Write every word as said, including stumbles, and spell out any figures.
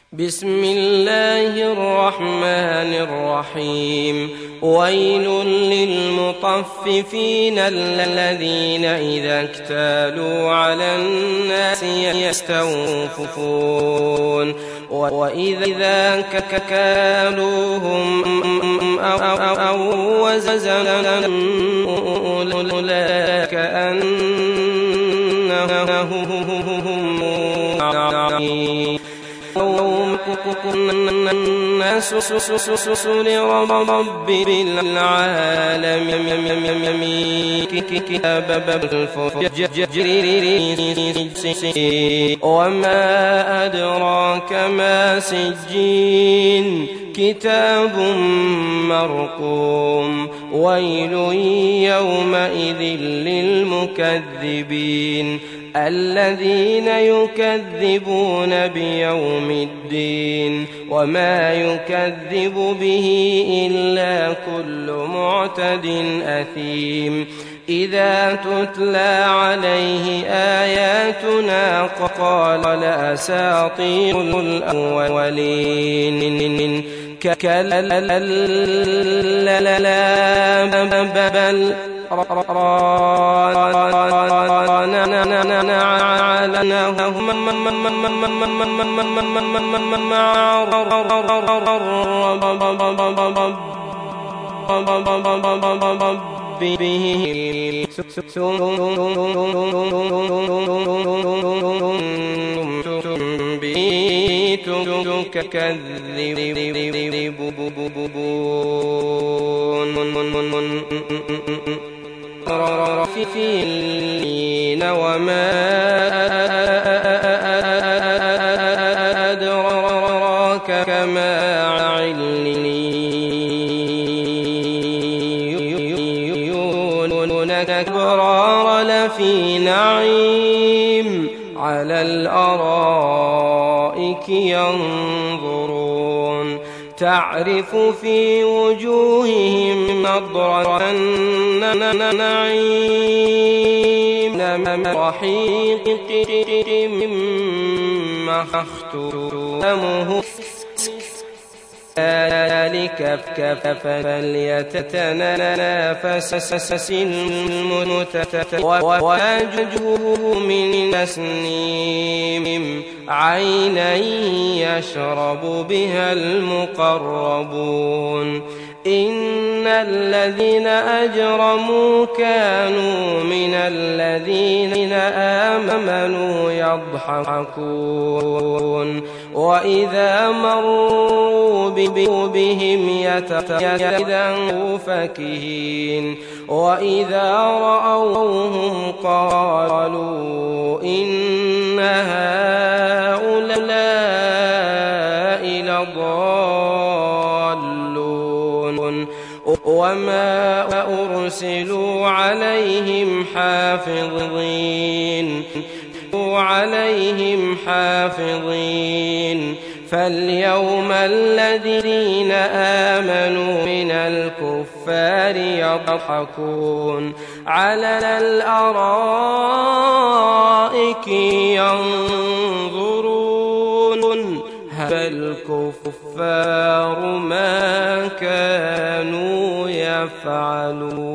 بسم الله الرحمن الرحيم ويل للمطففين الذين إذا اكتالوا على الناس يستوفون وإذا كالوهم أو وزنوا أولئك أنهم عظيم يوم الناس لرب العالمين كتاب الفجر وما أدراك ما سجين كتاب مرقوم ويل يومئذ للمكذبين الذين يكذبون بيوم الدين وما يكذب به إلا كل معتد أثيم إذا تتلى عليه آياتنا قال أساطير الأولين كلا بل به تكذبون رفيفين وما أدراك ما عليون الأبرار لفي نعيم على الأرائك ينظرون تعرف في وجوههم نضرة النعيم رحيق مختومه ذلك فليتنافس المتنافسون ووجهه من تسنيم عينا يشرب بها المقربون إن الذين أجرموا كانوا من الذين آمنوا يضحكون وإذا مروا بهم يتخذون فكهين وإذا رأوهم قالوا إن هؤلاء لضالون وما أرسلوا عليهم حافظين عليهم حافظين فاليوم الذين آمنوا من الكفار يضحكون على الأرائك ينظرون هل الكفار ما كانوا يفعلون.